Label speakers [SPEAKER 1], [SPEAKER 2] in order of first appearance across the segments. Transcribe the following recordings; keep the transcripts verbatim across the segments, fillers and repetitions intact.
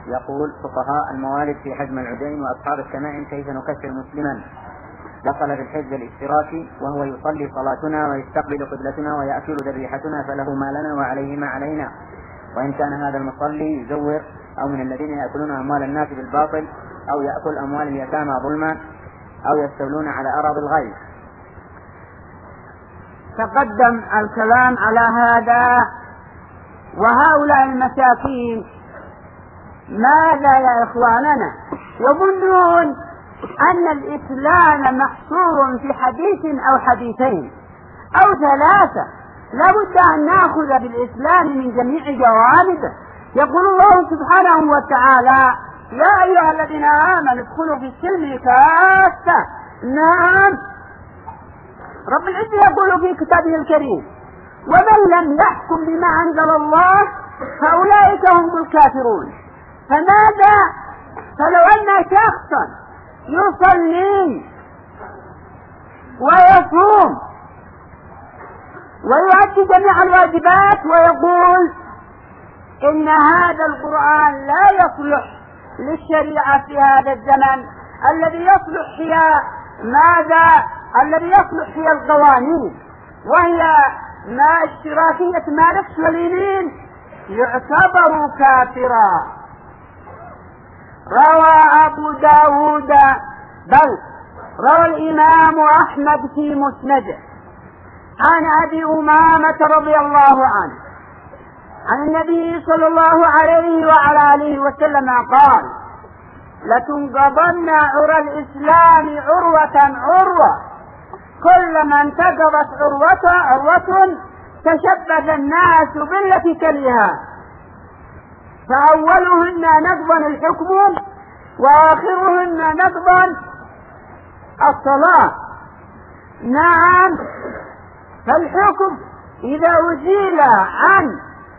[SPEAKER 1] يقول: فقهاء الموالد في حجم العدين وأصحاب التمائم كيف نكفر مسلما دخل في الحزب الاشتراكي وهو يصلي صلاتنا ويستقبل قبلتنا ويأكل ذبيحتنا فله ما لنا وعليه ما علينا، وإن كان هذا المصلي يزور أو من الذين يأكلون أموال الناس بالباطل أو يأكل أموال اليتامى ظلما أو يستولون على أراضي الغير.
[SPEAKER 2] تقدم الكلام على هذا. وهؤلاء المساكين ماذا يا إخواننا؟ يظنون أن الإسلام محصور في حديث أو حديثين أو ثلاثة، لابد أن نأخذ بالإسلام من جميع جوانبه. يقول الله سبحانه وتعالى: يا أيها الذين آمنوا ادخلوا في السلم كافة. نعم، رب العزة يقول في كتابه الكريم: ومن لم يحكم بما أنزل الله فأولئك هم الكافرون. فماذا؟ فلو أن شخصا يصلي ويصوم ويؤدي جميع الواجبات ويقول إن هذا القرآن لا يصلح للشريعة في هذا الزمن، الذي يصلح هي ماذا؟ الذي يصلح هي القوانين وهي ما اشتراكية ماركس واللينين، يعتبر كافرا. روى أبو داود بل روى الإمام أحمد في مسنده عن أبي أمامة رضي الله عنه عن النبي صلى الله عليه وعلى آله وسلم قال: لتنقضن عرى الإسلام عروة عروة، كلما انتقضت عروة عروة تشبث الناس بالتي تليها، فأولهن نقضا الحكم وآخرهن نقضا الصلاة. نعم، فالحكم إذا أزيل عن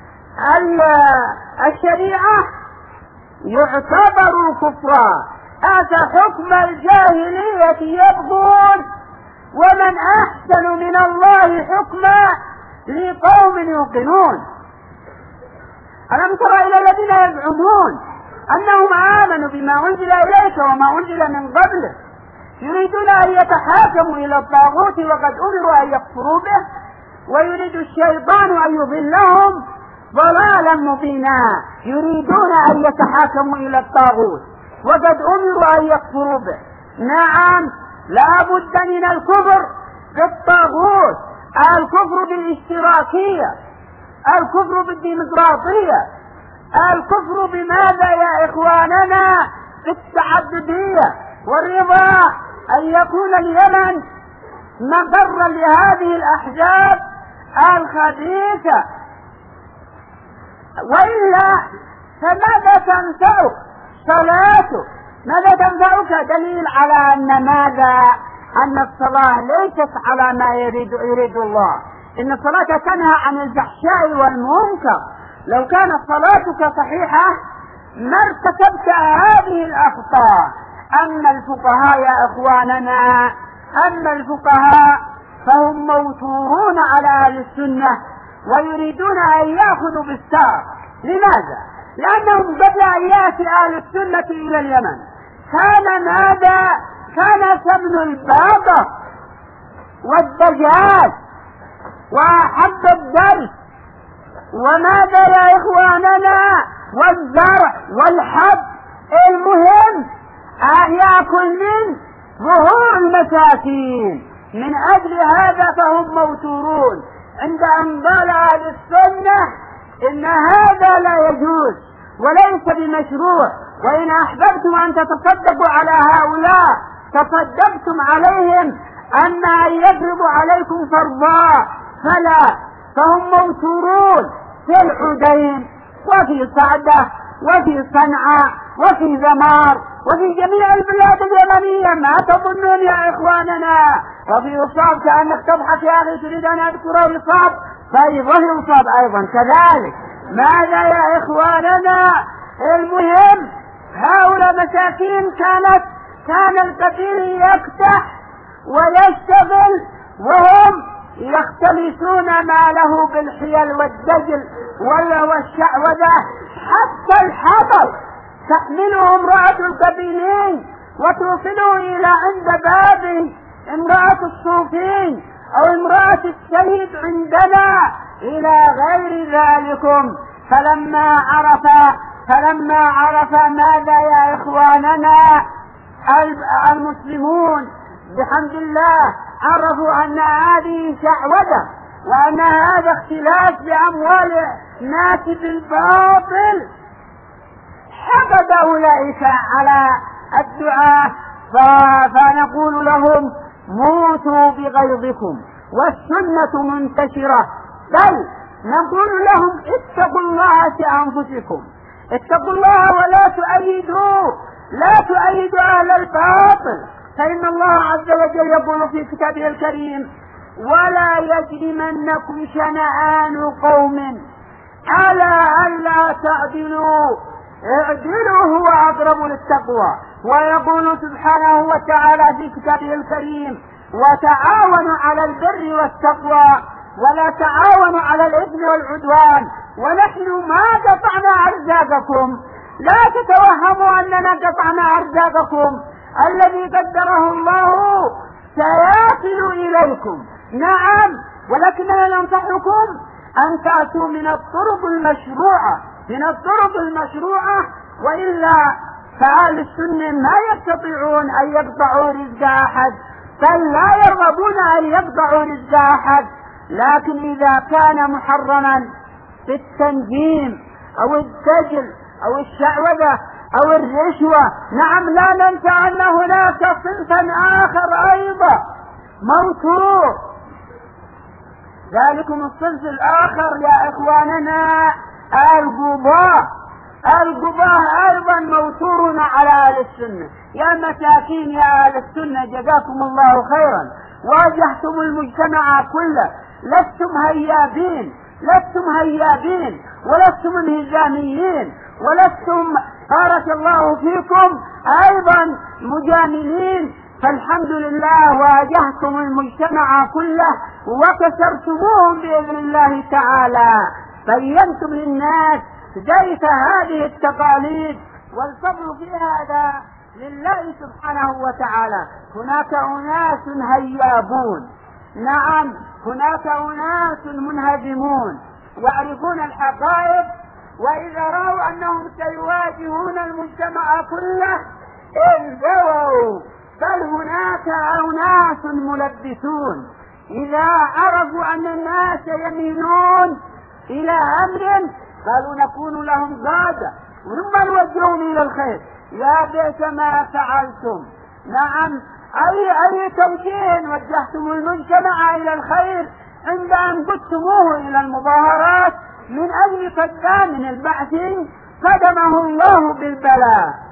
[SPEAKER 2] الشريعة يعتبر كفرا. أتى حكم الجاهلية يبغون، ومن أحسن من الله حكما لقوم يوقنون. ألم تر إلى الذين يزعمون أنهم آمنوا بما أنزل إليك وما أنزل من قبله يريدون أن يتحاكموا إلى الطاغوت وقد أمروا أن يكفروا به، ويريد الشيطان أن يضلهم ضلالا مبينا. يريدون أن يتحاكموا إلى الطاغوت وقد أمروا أن يكفروا به. نعم، لا بد من الكفر بالطاغوت، الكفر بالاشتراكية، الكفر بالديمقراطية، الكفر بماذا يا إخواننا؟ بالتعددية، والرضا أن يكون اليمن مقرا لهذه الأحزاب الخبيثة، وإلا فماذا تنفعك صلاتك؟ ماذا تنفعك؟ دليل على أن ماذا؟ أن الصلاة ليست على ما يريد, يريد الله. إن الصلاة تنهى عن الفحشاء والمنكر. لو كانت صلاتك صحيحة ما ارتكبت هذه الأخطاء. أما الفقهاء يا إخواننا، أما الفقهاء فهم موثورون على أهل السنة ويريدون أن يأخذوا بالسار. لماذا؟ لأنهم قبل أن يأتي أهل السنة إلى اليمن كان ماذا؟ كان سمن الباقر والدجاج وحب الدرس وماذا يا إخواننا؟ والزرع والحب. المهم أن يأكل من ظهور المساكين. من أجل هذا فهم موتورون عند أن قال أهل السنة إن هذا لا يجوز وليس بمشروع، وإن أحببتم أن تتصدقوا على هؤلاء تصدقتم عليهم أن أن يفرضوا عليكم فرضا، فلا. فهم موتورون في الحدين وفي صعدة وفي صنعاء وفي ذمار وفي جميع البلاد اليمنية. ما تظنون يا إخواننا؟ وفي إصاب كأنك تضحك يا أخي تريد أن أذكر إصاب، فأيضا إصاب أيضا كذلك. ماذا يا إخواننا؟ المهم هؤلاء مساكين كانت كان الكثير يكتح ويشتغل وهم يختلسون ما له بالحيل والدجل والشعوذة. حتى الحطب تحمله امرأة القبيلين وتوصله إلى عند باب امرأة الصوفي أو امرأة الشهيد عندنا إلى غير ذلكم. فلما عرف فلما عرف ماذا يا إخواننا المسلمون بحمد الله، عرفوا أن هذه شعوذة وأن هذا اختلاف بأموال الناس بالباطل، حقد أولئك على الدعاء. فنقول لهم موتوا بغيظكم والسنة منتشرة، بل نقول لهم اتقوا الله في أنفسكم، اتقوا الله ولا تؤيدوا لا تؤيدوا أهل الباطل، فإن الله عز وجل يقول في كتابه الكريم ولا يجرمنكم شنآن قوم على ألا تعدلوا اعدلوا هو أقرب للتقوى. ويقول سبحانه وتعالى في كتابه الكريم وتعاونوا على البر والتقوى ولا تعاونوا على الإثم والعدوان ونحن ما قطعنا أرزاقكم. لا تتوهموا أننا قطعنا أرزاقكم، الذي قدره الله سيصل إليكم. نعم، ولكننا ننصحكم أن تأتوا من الطرق المشروعة من الطرق المشروعة وإلا فأهل السنة ما يستطيعون أن يقطعوا رزق أحد، بل لا يرغبون أن يقطعوا رزق أحد. لكن إذا كان محرما في التنجيم أو السجل أو الشعوذة أو الرشوة، نعم لا ننسى أن هناك صنفا آخر أيضا موتور. ذلكم الصنف الآخر يا إخواننا القضاة. القضاة أيضا موتورون على أهل السنة. يا مساكين يا أهل السنة جزاكم الله خيرا، واجهتم المجتمع كله، لستم هيابين لستم هيابين ولستم انهزاميين ولستم بارك الله فيكم أيضا مجاملين. فالحمد لله واجهتم المجتمع كله وكسرتموهم بإذن الله تعالى، بينتم للناس كيف هذه التقاليد، والفضل في هذا لله سبحانه وتعالى. هناك أناس هيابون، نعم هناك أناس منهزمون يعرفون الحقائق، وإذا رأوا أنهم سيواجهون المجتمع كله انزووا. بل هناك أناس ملبسون إذا عرفوا أن الناس يميلون إلى أمر قالوا نكون لهم قادة ثم نوجههم إلى الخير. يا بئس ما فعلتم. نعم، أي أي توجيه وجهتم المجتمع إلى الخير عند أن قدتموه إلى المظاهرات من أجل قدام البعث قدمه الله بالبلاء.